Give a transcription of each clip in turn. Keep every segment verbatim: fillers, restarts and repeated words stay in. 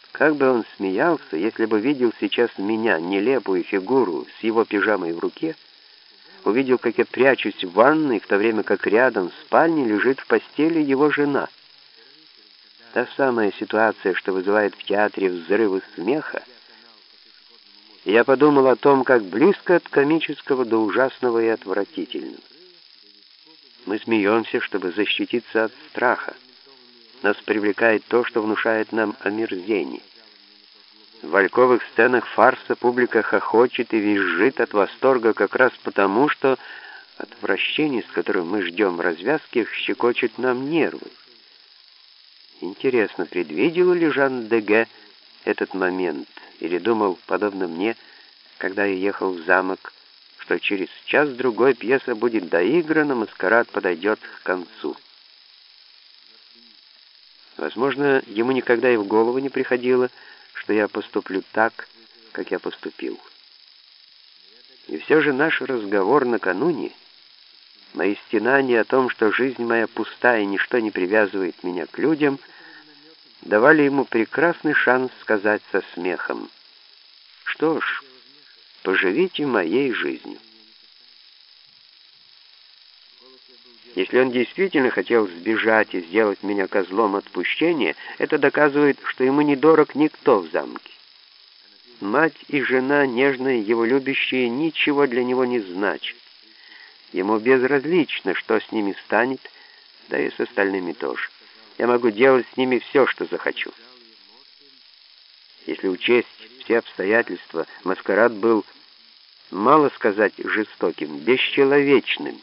Как бы он смеялся, если бы видел сейчас меня, нелепую фигуру, с его пижамой в руке, увидел, как я прячусь в ванной, в то время как рядом в спальне лежит в постели его жена. Та самая ситуация, что вызывает в театре взрывы смеха. И я подумал о том, как близко от комического до ужасного и отвратительного. Мы смеемся, чтобы защититься от страха. Нас привлекает то, что внушает нам омерзение. В вальковых сценах фарса публика хохочет и визжит от восторга как раз потому, что отвращение, с которым мы ждем развязки, щекочет нам нервы. Интересно, предвидел ли Жан Деге этот момент, или думал, подобно мне, когда я ехал в замок, что через час-другой пьеса будет доиграна, маскарад подойдет к концу. Возможно, ему никогда и в голову не приходило, что я поступлю так, как я поступил. И все же наш разговор накануне, мои стенания о том, что жизнь моя пуста и ничто не привязывает меня к людям, давали ему прекрасный шанс сказать со смехом: «Что ж, поживите моей жизнью». Если он действительно хотел сбежать и сделать меня козлом отпущения, это доказывает, что ему недорог никто в замке. Мать и жена, нежные, его любящие, ничего для него не значат. Ему безразлично, что с ними станет, да и с остальными тоже. Я могу делать с ними все, что захочу. Если учесть все обстоятельства, маскарад был, мало сказать, жестоким, бесчеловечным.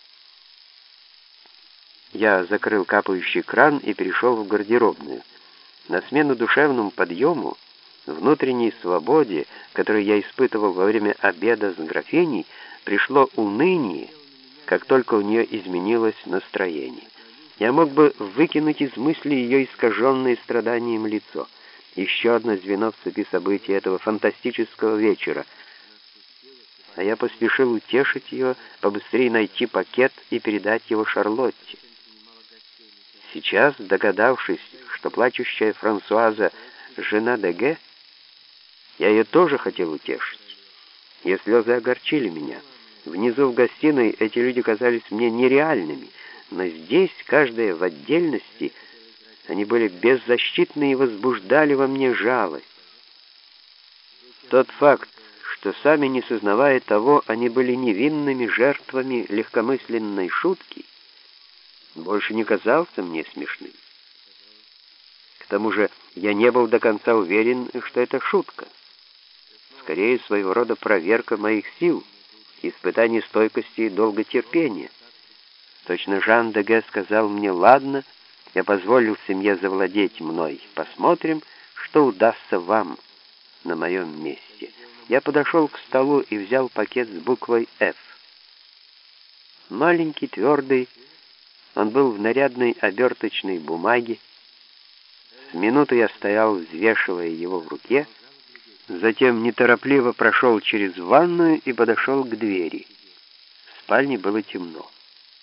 Я закрыл капающий кран и перешел в гардеробную. На смену душевному подъему, внутренней свободе, которую я испытывал во время обеда с графиней, пришло уныние, как только у нее изменилось настроение. Я мог бы выкинуть из мысли ее искаженное страданием лицо. Еще одно звено в цепи событий этого фантастического вечера. А я поспешил утешить ее, побыстрее найти пакет и передать его Шарлотте. Сейчас, догадавшись, что плачущая Франсуаза — жена Деге, я ее тоже хотел утешить. Ее слезы огорчили меня. Внизу в гостиной эти люди казались мне нереальными, но здесь, каждая в отдельности, они были беззащитны и возбуждали во мне жалость. Тот факт, что сами не сознавая того, они были невинными жертвами легкомысленной шутки, больше не казался мне смешным. К тому же я не был до конца уверен, что это шутка. Скорее, своего рода проверка моих сил, испытание стойкости и долготерпения. Точно Жан Деге сказал мне: «Ладно, я позволил семье завладеть мной. Посмотрим, что удастся вам на моем месте». Я подошел к столу и взял пакет с буквой «Ф». Маленький, твердый, он был в нарядной оберточной бумаге. С минуту я стоял, взвешивая его в руке, затем неторопливо прошел через ванную и подошел к двери. В спальне было темно.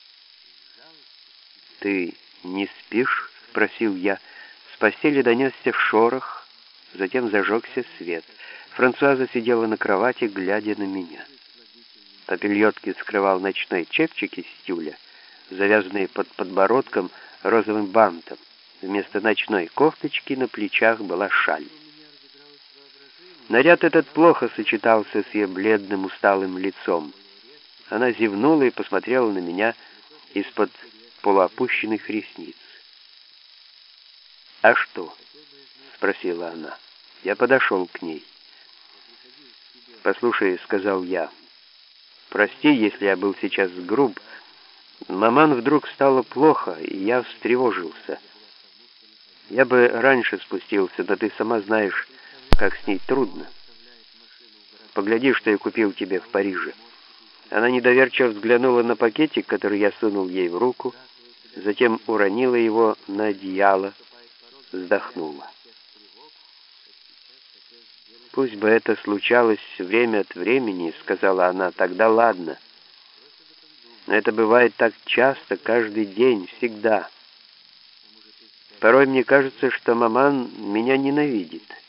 «Ты не спишь?» — спросил я. С постели донесся шорох, затем зажегся свет. Франсуаза сидела на кровати, глядя на меня. Папильотки скрывал ночной чепчик из тюля, завязанный под подбородком розовым бантом. Вместо ночной кофточки на плечах была шаль. Наряд этот плохо сочетался с ее бледным, усталым лицом. Она зевнула и посмотрела на меня из-под полуопущенных ресниц. «А что?» — спросила она. Я подошел к ней. «Послушай», — сказал я, — «прости, если я был сейчас груб. Маман вдруг стало плохо, и я встревожился. Я бы раньше спустился, да ты сама знаешь, как с ней трудно. Погляди, что я купил тебе в Париже». Она недоверчиво взглянула на пакетик, который я сунул ей в руку, затем уронила его на одеяло, вздохнула. «Пусть бы это случалось время от времени», — сказала она, — «тогда ладно. Но это бывает так часто, каждый день, всегда. Порой мне кажется, что маман меня ненавидит.